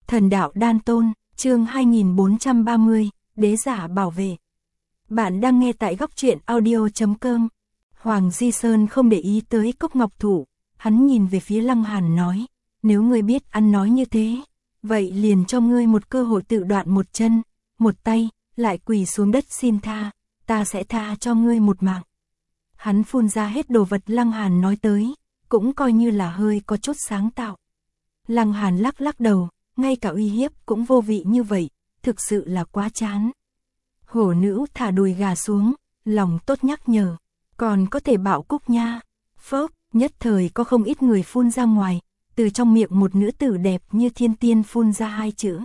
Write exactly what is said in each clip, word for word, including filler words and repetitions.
Thần đạo đan tôn, chương hai nghìn bốn trăm ba mươi, đế giả bảo vệ. Bạn đang nghe tại góc truyện audio chấm com. Hoàng Di Sơn không để ý tới Cốc Ngọc Thụ, hắn nhìn về phía Lăng Hàn nói, nếu ngươi biết ăn nói như thế, vậy liền cho ngươi một cơ hội tự đoạn một chân, một tay, lại quỳ xuống đất xin tha, ta sẽ tha cho ngươi một mạng. Hắn phun ra hết đồ vật Lăng Hàn nói tới, cũng coi như là hơi có chút sáng tạo. Lăng Hàn lắc lắc đầu, ngay cả uy hiếp cũng vô vị như vậy, thực sự là quá chán. Hổ nữ thả đùi gà xuống, lòng tốt nhắc nhở, còn có thể bảo Cúc nha. Phốc, nhất thời có không ít người phun ra ngoài, từ trong miệng một nữ tử đẹp như thiên tiên phun ra hai chữ.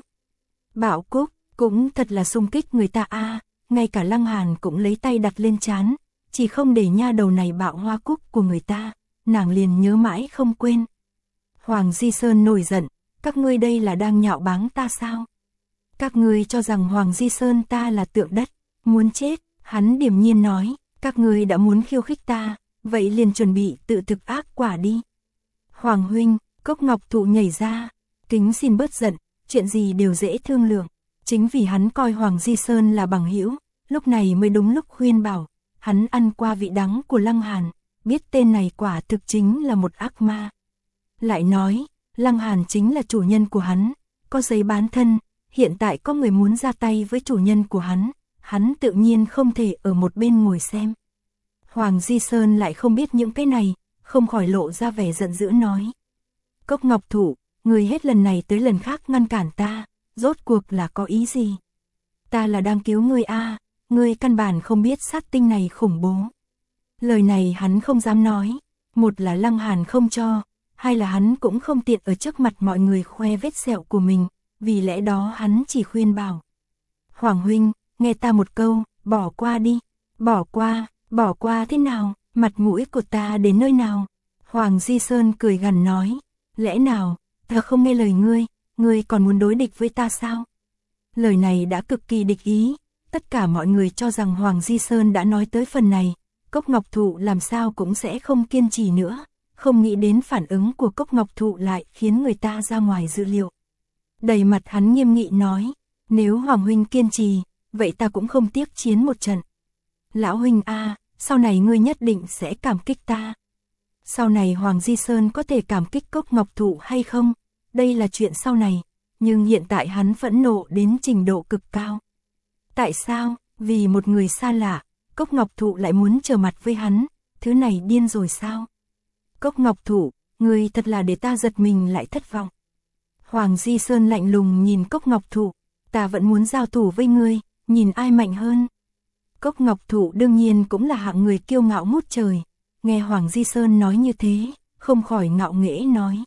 Bảo Cúc, cũng thật là xung kích người ta a. Ngay cả Lăng Hàn cũng lấy tay đặt lên trán, chỉ không để nha đầu này bạo hoa cúc của người ta, nàng liền nhớ mãi không quên. Hoàng Di Sơn nổi giận, các ngươi đây là đang nhạo báng ta sao? Các ngươi cho rằng Hoàng Di Sơn ta là tượng đất, muốn chết, hắn điềm nhiên nói, các ngươi đã muốn khiêu khích ta, vậy liền chuẩn bị tự thực ác quả đi. Hoàng huynh, Cốc Ngọc Thụ nhảy ra, kính xin bớt giận, chuyện gì đều dễ thương lượng, chính vì hắn coi Hoàng Di Sơn là bằng hữu, lúc này mới đúng lúc khuyên bảo, hắn ăn qua vị đắng của Lăng Hàn, biết tên này quả thực chính là một ác ma. Lại nói, Lăng Hàn chính là chủ nhân của hắn, có giấy bán thân, hiện tại có người muốn ra tay với chủ nhân của hắn, hắn tự nhiên không thể ở một bên ngồi xem. Hoàng Di Sơn lại không biết những cái này, không khỏi lộ ra vẻ giận dữ nói. Cốc Ngọc Thụ, người hết lần này tới lần khác ngăn cản ta, rốt cuộc là có ý gì? Ta là đang cứu ngươi a, ngươi căn bản không biết sát tinh này khủng bố. Lời này hắn không dám nói, một là Lăng Hàn không cho, hai là hắn cũng không tiện ở trước mặt mọi người khoe vết sẹo của mình, vì lẽ đó hắn chỉ khuyên bảo. Hoàng huynh, nghe ta một câu, bỏ qua đi, bỏ qua, bỏ qua thế nào, mặt mũi của ta đến nơi nào? Hoàng Di Sơn cười gằn nói, lẽ nào, ta không nghe lời ngươi, ngươi còn muốn đối địch với ta sao? Lời này đã cực kỳ địch ý, tất cả mọi người cho rằng Hoàng Di Sơn đã nói tới phần này, Cốc Ngọc Thụ làm sao cũng sẽ không kiên trì nữa. Không nghĩ đến phản ứng của Cốc Ngọc Thụ lại khiến người ta ra ngoài dự liệu. Đầy mặt hắn nghiêm nghị nói, nếu Hoàng huynh kiên trì, vậy ta cũng không tiếc chiến một trận. Lão huynh a, sau này ngươi nhất định sẽ cảm kích ta. Sau này Hoàng Di Sơn có thể cảm kích Cốc Ngọc Thụ hay không? Đây là chuyện sau này, nhưng hiện tại hắn phẫn nộ đến trình độ cực cao. Tại sao? Vì một người xa lạ, Cốc Ngọc Thụ lại muốn trở mặt với hắn, thứ này điên rồi sao? Cốc Ngọc Thụ, ngươi thật là để ta giật mình lại thất vọng. Hoàng Di Sơn lạnh lùng nhìn Cốc Ngọc Thụ, ta vẫn muốn giao thủ với ngươi, nhìn ai mạnh hơn. Cốc Ngọc Thụ đương nhiên cũng là hạng người kiêu ngạo ngút trời, nghe Hoàng Di Sơn nói như thế, không khỏi ngạo nghễ nói.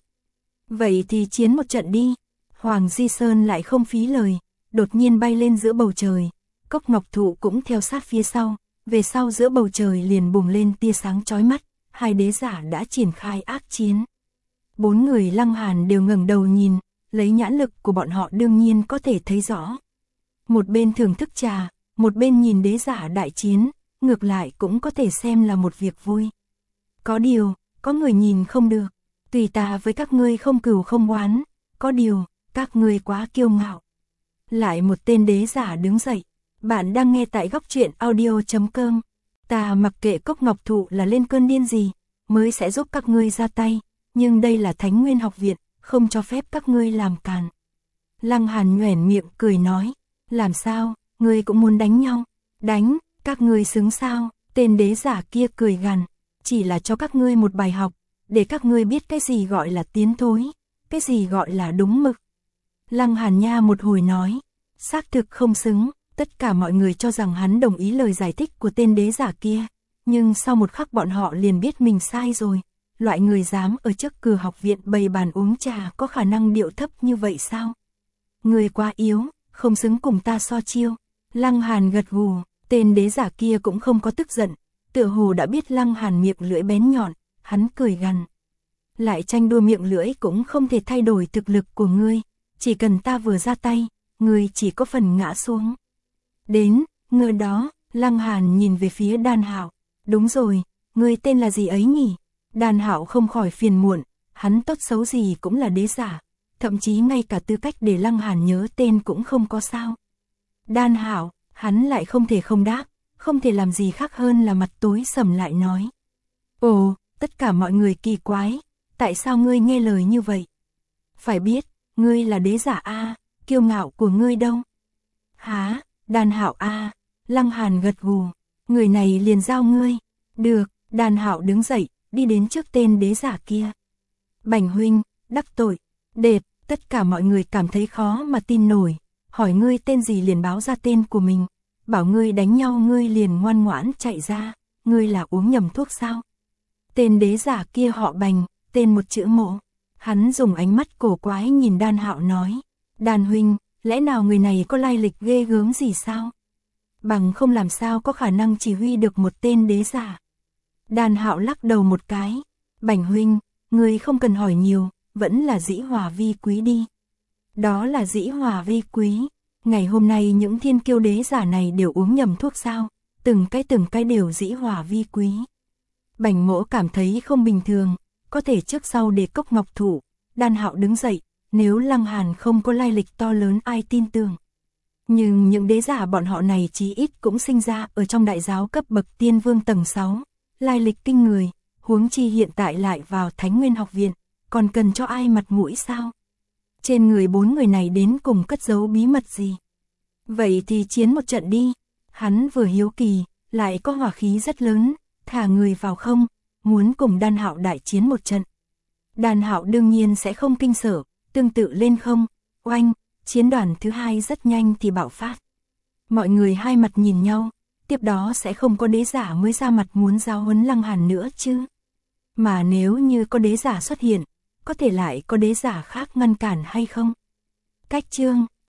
Vậy thì chiến một trận đi. Hoàng Di Sơn lại không phí lời, đột nhiên bay lên giữa bầu trời, Cốc Ngọc Thụ cũng theo sát phía sau, về sau giữa bầu trời liền bùng lên tia sáng chói mắt. Hai đế giả đã triển khai ác chiến. Bốn người Lăng Hàn đều ngẩng đầu nhìn, lấy nhãn lực của bọn họ đương nhiên có thể thấy rõ. Một bên thưởng thức trà, một bên nhìn đế giả đại chiến, ngược lại cũng có thể xem là một việc vui. Có điều, có người nhìn không được, tùy ta với các ngươi không cừu không oán, có điều, các ngươi quá kiêu ngạo. Lại một tên đế giả đứng dậy, bạn đang nghe tại góc truyện audio chấm com. Ta mặc kệ Cốc Ngọc Thụ là lên cơn điên gì, mới sẽ giúp các ngươi ra tay, nhưng đây là Thánh Nguyên học viện, không cho phép các ngươi làm càn. Lăng Hàn nhoẻn miệng cười nói, làm sao, ngươi cũng muốn đánh nhau, đánh, các ngươi xứng sao? Tên đế giả kia cười gằn, chỉ là cho các ngươi một bài học, để các ngươi biết cái gì gọi là tiến thối, cái gì gọi là đúng mực. Lăng Hàn nha một hồi nói, xác thực không xứng. Tất cả mọi người cho rằng hắn đồng ý lời giải thích của tên đế giả kia, nhưng sau một khắc bọn họ liền biết mình sai rồi. Loại người dám ở trước cửa học viện bày bàn uống trà có khả năng điệu thấp như vậy sao? Người quá yếu, không xứng cùng ta so chiêu. Lăng Hàn gật gù, tên đế giả kia cũng không có tức giận, tựa hồ đã biết Lăng Hàn miệng lưỡi bén nhọn, hắn cười gằn. Lại tranh đua miệng lưỡi cũng không thể thay đổi thực lực của ngươi, chỉ cần ta vừa ra tay, ngươi chỉ có phần ngã xuống. Đến, ngờ đó, Lăng Hàn nhìn về phía Đan Hạo, đúng rồi, ngươi tên là gì ấy nhỉ? Đan Hạo không khỏi phiền muộn, hắn tốt xấu gì cũng là đế giả, thậm chí ngay cả tư cách để Lăng Hàn nhớ tên cũng không có sao. Đan Hạo, hắn lại không thể không đáp, không thể làm gì khác hơn là mặt tối sầm lại nói. Ồ, tất cả mọi người kỳ quái, tại sao ngươi nghe lời như vậy? Phải biết, ngươi là đế giả a, kiêu ngạo của ngươi đâu? Hả, Đan Hạo a, Lăng Hàn gật gù, người này liền giao ngươi. Được, Đan Hạo đứng dậy, đi đến trước tên đế giả kia. Bành huynh, đắc tội, đệt, tất cả mọi người cảm thấy khó mà tin nổi, hỏi ngươi tên gì liền báo ra tên của mình, bảo ngươi đánh nhau ngươi liền ngoan ngoãn chạy ra, ngươi là uống nhầm thuốc sao? Tên đế giả kia họ Bành, tên một chữ Mộ. Hắn dùng ánh mắt cổ quái nhìn Đan Hạo nói, Đan huynh, lẽ nào người này có lai lịch ghê gớm gì sao? Bằng không làm sao có khả năng chỉ huy được một tên đế giả. Đan Hạo lắc đầu một cái, Bành huynh, ngươi không cần hỏi nhiều, vẫn là dĩ hòa vi quý đi. Đó là dĩ hòa vi quý, ngày hôm nay những thiên kiêu đế giả này đều uống nhầm thuốc sao, từng cái từng cái đều dĩ hòa vi quý. Bành Mỗ cảm thấy không bình thường, có thể trước sau để cốc ngọc thủ. Đan Hạo đứng dậy, nếu Lăng Hàn không có lai lịch to lớn ai tin tưởng. Nhưng những đế giả bọn họ này chí ít cũng sinh ra ở trong đại giáo cấp bậc tiên vương tầng sáu, lai lịch kinh người, huống chi hiện tại lại vào Thánh Nguyên học viện, còn cần cho ai mặt mũi sao? Trên người bốn người này đến cùng cất giấu bí mật gì? Vậy thì chiến một trận đi. Hắn vừa hiếu kỳ, lại có hỏa khí rất lớn, thả người vào không, muốn cùng Đan Hạo đại chiến một trận. Đan Hạo đương nhiên sẽ không kinh sợ, tương tự lên không, oanh, chiến đoàn thứ hai rất nhanh thì bạo phát. Mọi người hai mặt nhìn nhau, tiếp đó sẽ không có đế giả mới ra mặt muốn giáo huấn Lăng Hàn nữa chứ. Mà nếu như có đế giả xuất hiện, có thể lại có đế giả khác ngăn cản hay không? Cách chương